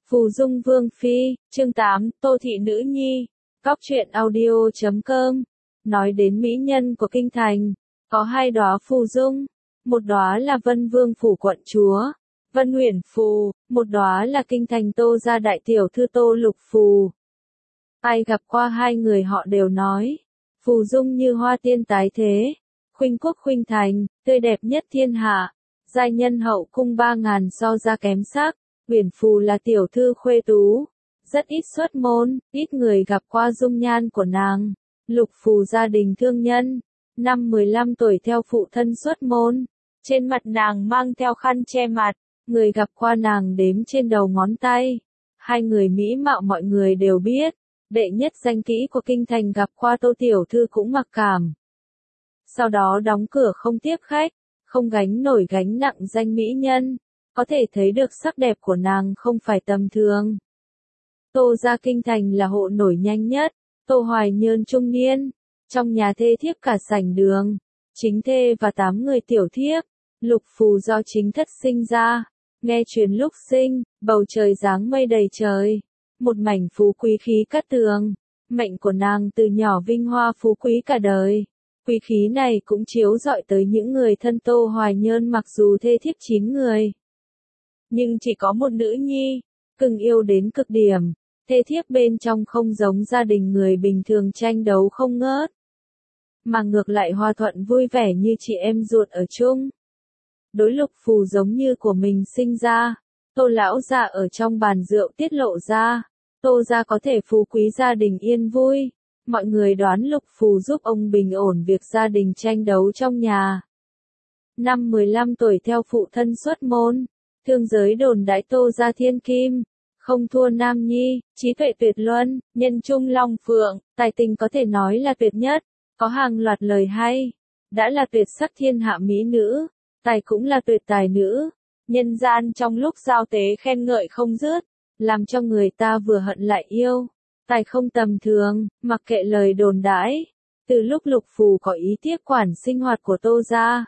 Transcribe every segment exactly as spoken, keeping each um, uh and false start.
Phù Dung Vương Phi, chương tám, Tô Thị Nữ Nhi, Góc truyện audio chấm com. Nói đến mỹ nhân của kinh thành, có hai đóa phù dung, một đóa là Vân Vương phủ quận chúa, Vân Uyển Phù, một đóa là kinh thành Tô gia đại tiểu thư Tô Lục Phù. Ai gặp qua hai người họ đều nói, phù dung như hoa tiên tái thế, khuynh quốc khuynh thành, tươi đẹp nhất thiên hạ, giai nhân hậu cung ba ngàn so ra kém sắc. Uyển Phù là tiểu thư khuê tú, rất ít xuất môn, ít người gặp qua dung nhan của nàng. Lục Phù gia đình thương nhân, năm mười lăm tuổi theo phụ thân xuất môn, trên mặt nàng mang theo khăn che mặt, người gặp qua nàng đếm trên đầu ngón tay. Hai người mỹ mạo mọi người đều biết, đệ nhất danh kỹ của kinh thành gặp qua Tô tiểu thư cũng mặc cảm. Sau đó đóng cửa không tiếp khách, không gánh nổi gánh nặng danh mỹ nhân. Có thể thấy được sắc đẹp của nàng không phải tầm thường. Tô gia kinh thành là hộ nổi nhanh nhất, Tô Hoài Nhơn trung niên, trong nhà thê thiếp cả sảnh đường, chính thê và tám người tiểu thiếp, Lục Phù do chính thất sinh ra, nghe truyền lúc sinh, bầu trời dáng mây đầy trời, một mảnh phú quý khí cát tường, mệnh của nàng từ nhỏ vinh hoa phú quý cả đời. Quý khí này cũng chiếu rọi tới những người thân Tô Hoài Nhơn mặc dù thê thiếp chín người. Nhưng chỉ có một nữ nhi, cưng yêu đến cực điểm, thê thiếp bên trong không giống gia đình người bình thường tranh đấu không ngớt. Mà ngược lại hòa thuận vui vẻ như chị em ruột ở chung. Đối Lục Phù giống như của mình sinh ra, Tô lão gia ở trong bàn rượu tiết lộ ra, Tô gia có thể phú quý gia đình yên vui. Mọi người đoán Lục Phù giúp ông bình ổn việc gia đình tranh đấu trong nhà. Năm mười lăm tuổi theo phụ thân xuất môn. Thương giới đồn đãi Tô gia thiên kim, không thua Nam Nhi, trí tuệ tuyệt luân, nhân trung long phượng, tài tình có thể nói là tuyệt nhất, có hàng loạt lời hay, đã là tuyệt sắc thiên hạ mỹ nữ, tài cũng là tuyệt tài nữ, nhân gian trong lúc giao tế khen ngợi không dứt, làm cho người ta vừa hận lại yêu, tài không tầm thường, mặc kệ lời đồn đãi. Từ lúc Lục Phù có ý tiếp quản sinh hoạt của Tô gia,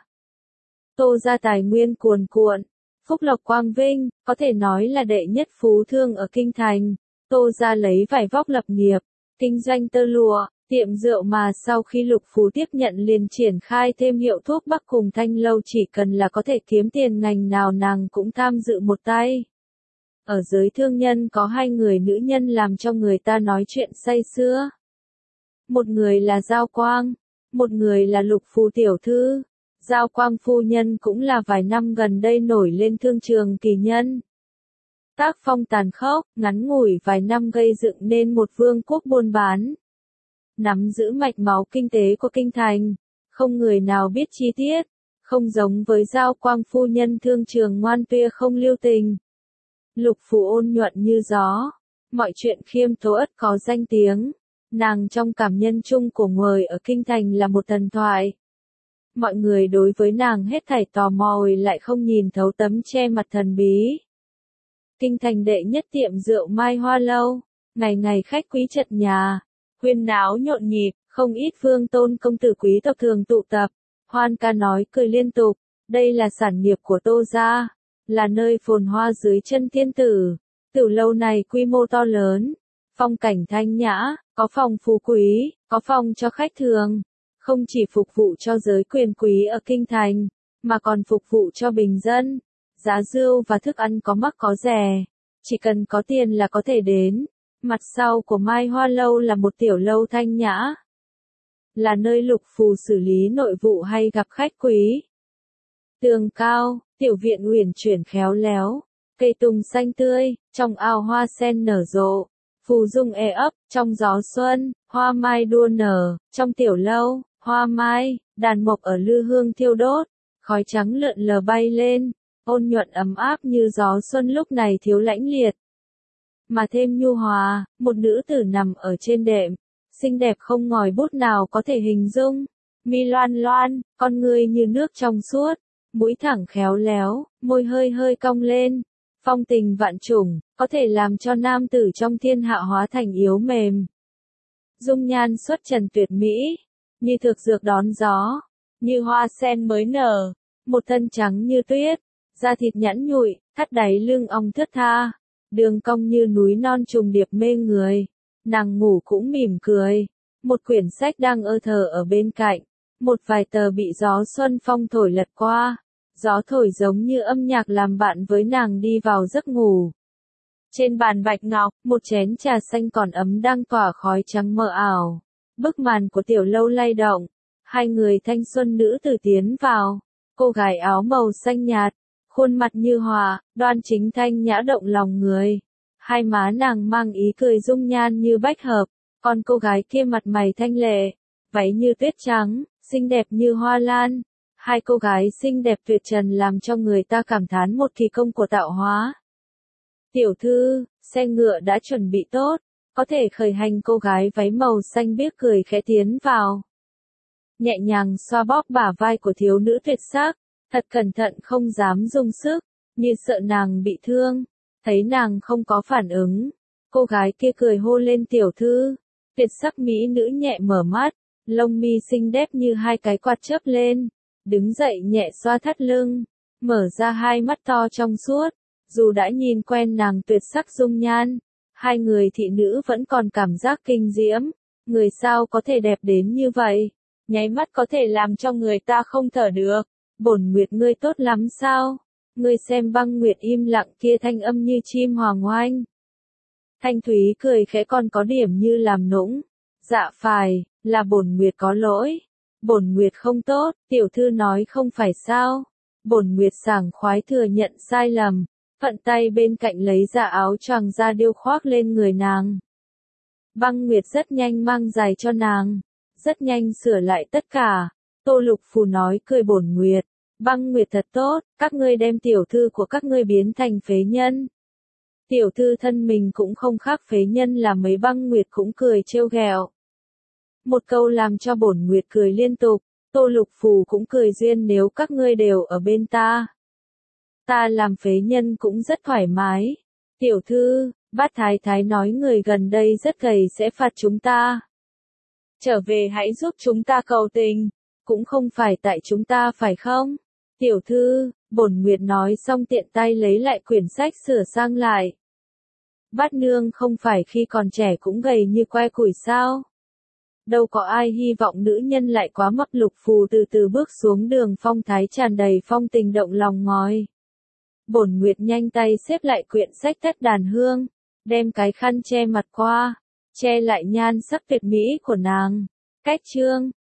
Tô gia tài nguyên cuồn cuộn. Phúc lộc quang vinh, có thể nói là đệ nhất phú thương ở kinh thành. Tô gia lấy vải vóc lập nghiệp, kinh doanh tơ lụa, tiệm rượu mà sau khi Lục Phù tiếp nhận liền triển khai thêm hiệu thuốc bắc cùng thanh lâu, chỉ cần là có thể kiếm tiền ngành nào nàng cũng tham dự một tay. Ở giới thương nhân có hai người nữ nhân làm cho người ta nói chuyện say sưa. Một người là Giao Quang, một người là Lục Phù tiểu thư. Giao Quang phu nhân cũng là vài năm gần đây nổi lên thương trường kỳ nhân. Tác phong tàn khốc, ngắn ngủi vài năm gây dựng nên một vương quốc buôn bán. Nắm giữ mạch máu kinh tế của kinh thành, không người nào biết chi tiết, không giống với Giao Quang phu nhân thương trường ngoan tuyệt không lưu tình. Lục Phù ôn nhuận như gió, mọi chuyện khiêm tốn ất có danh tiếng, nàng trong cảm nhân chung của người ở kinh thành là một thần thoại. Mọi người đối với nàng hết thảy tò mò lại không nhìn thấu tấm che mặt thần bí. Kinh thành đệ nhất tiệm rượu Mai Hoa Lâu, ngày ngày khách quý chật nhà, huyên náo nhộn nhịp, không ít vương tôn công tử quý tộc thường tụ tập, hoan ca nói cười liên tục. Đây là sản nghiệp của Tô gia, là nơi phồn hoa dưới chân thiên tử. Tiểu lâu này quy mô to lớn, phong cảnh thanh nhã, có phòng phú quý, có phòng cho khách thường. Không chỉ phục vụ cho giới quyền quý ở kinh thành, mà còn phục vụ cho bình dân. Giá rượu và thức ăn có mắc có rẻ, chỉ cần có tiền là có thể đến. Mặt sau của Mai Hoa Lâu là một tiểu lâu thanh nhã, là nơi Lục Phù xử lý nội vụ hay gặp khách quý. Tường cao, tiểu viện uyển chuyển khéo léo, cây tùng xanh tươi, trong ao hoa sen nở rộ, phù dung e ấp, trong gió xuân, hoa mai đua nở, trong tiểu lâu. Hoa mai, đàn mộc ở lư hương thiêu đốt, khói trắng lượn lờ bay lên, ôn nhuận ấm áp như gió xuân lúc này thiếu lãnh liệt. Mà thêm nhu hòa, một nữ tử nằm ở trên đệm, xinh đẹp không ngòi bút nào có thể hình dung, mi loan loan, con người như nước trong suốt, mũi thẳng khéo léo, môi hơi hơi cong lên, phong tình vạn trùng, có thể làm cho nam tử trong thiên hạ hóa thành yếu mềm. Dung nhan xuất trần tuyệt mỹ, như thực dược đón gió, như hoa sen mới nở, một thân trắng như tuyết, da thịt nhẵn nhụi, thắt đáy lưng ong thướt tha, đường cong như núi non trùng điệp mê người. Nàng ngủ cũng mỉm cười. Một quyển sách đang ơ thờ ở bên cạnh. Một vài tờ bị gió xuân phong thổi lật qua. Gió thổi giống như âm nhạc làm bạn với nàng đi vào giấc ngủ. Trên bàn bạch ngọc, một chén trà xanh còn ấm đang tỏa khói trắng mờ ảo. Bức màn của tiểu lâu lay động. Hai người thanh xuân nữ tử tiến vào. Cô gái áo màu xanh nhạt, khuôn mặt như hòa, đoan chính thanh nhã động lòng người. Hai má nàng mang ý cười dung nhan như bách hợp, còn cô gái kia mặt mày thanh lệ, váy như tuyết trắng, xinh đẹp như hoa lan. Hai cô gái xinh đẹp tuyệt trần làm cho người ta cảm thán một kỳ công của tạo hóa. Tiểu thư, xe ngựa đã chuẩn bị tốt, có thể khởi hành. Cô gái váy màu xanh biếc cười khẽ tiến vào. Nhẹ nhàng xoa bóp bả vai của thiếu nữ tuyệt sắc, thật cẩn thận không dám dùng sức, như sợ nàng bị thương. Thấy nàng không có phản ứng, cô gái kia cười hô lên tiểu thư. Tuyệt sắc mỹ nữ nhẹ mở mắt, lông mi xinh đẹp như hai cái quạt chớp lên, đứng dậy nhẹ xoa thắt lưng, mở ra hai mắt to trong suốt. Dù đã nhìn quen nàng tuyệt sắc dung nhan, hai người thị nữ vẫn còn cảm giác kinh diễm. Người sao có thể đẹp đến như vậy? Nháy mắt có thể làm cho người ta không thở được. Bổn Nguyệt ngươi tốt lắm sao? Ngươi xem Băng Nguyệt im lặng kia thanh âm như chim hoàng oanh. Thanh Thúy cười khẽ còn có điểm như làm nũng. Dạ phải, là bổn Nguyệt có lỗi. Bổn Nguyệt không tốt, tiểu thư nói không phải sao? Bổn Nguyệt sảng khoái thừa nhận sai lầm, phận tay bên cạnh lấy ra áo choàng da điêu khoác lên người nàng. Băng Nguyệt rất nhanh mang giày cho nàng, rất nhanh sửa lại tất cả. Tô Lục Phù nói cười bổn Nguyệt, Băng Nguyệt thật tốt, các ngươi đem tiểu thư của các ngươi biến thành phế nhân. Tiểu thư thân mình cũng không khác phế nhân là mấy. Băng Nguyệt cũng cười trêu ghẹo. Một câu làm cho bổn Nguyệt cười liên tục. Tô Lục Phù cũng cười duyên, nếu các ngươi đều ở bên ta, ta làm phế nhân cũng rất thoải mái. Tiểu thư, Bát Thái Thái nói người gần đây rất gầy sẽ phạt chúng ta. Trở về hãy giúp chúng ta cầu tình, cũng không phải tại chúng ta phải không? Tiểu thư, bổn Nguyệt nói xong tiện tay lấy lại quyển sách sửa sang lại. Bát nương không phải khi còn trẻ cũng gầy như que củi sao? Đâu có ai hy vọng nữ nhân lại quá mập. Lục Phù từ từ bước xuống đường, phong thái tràn đầy phong tình động lòng ngòi. Bổn Nguyệt nhanh tay xếp lại quyển sách Thất Đàn Hương, đem cái khăn che mặt qua, che lại nhan sắc tuyệt mỹ của nàng. Cách chương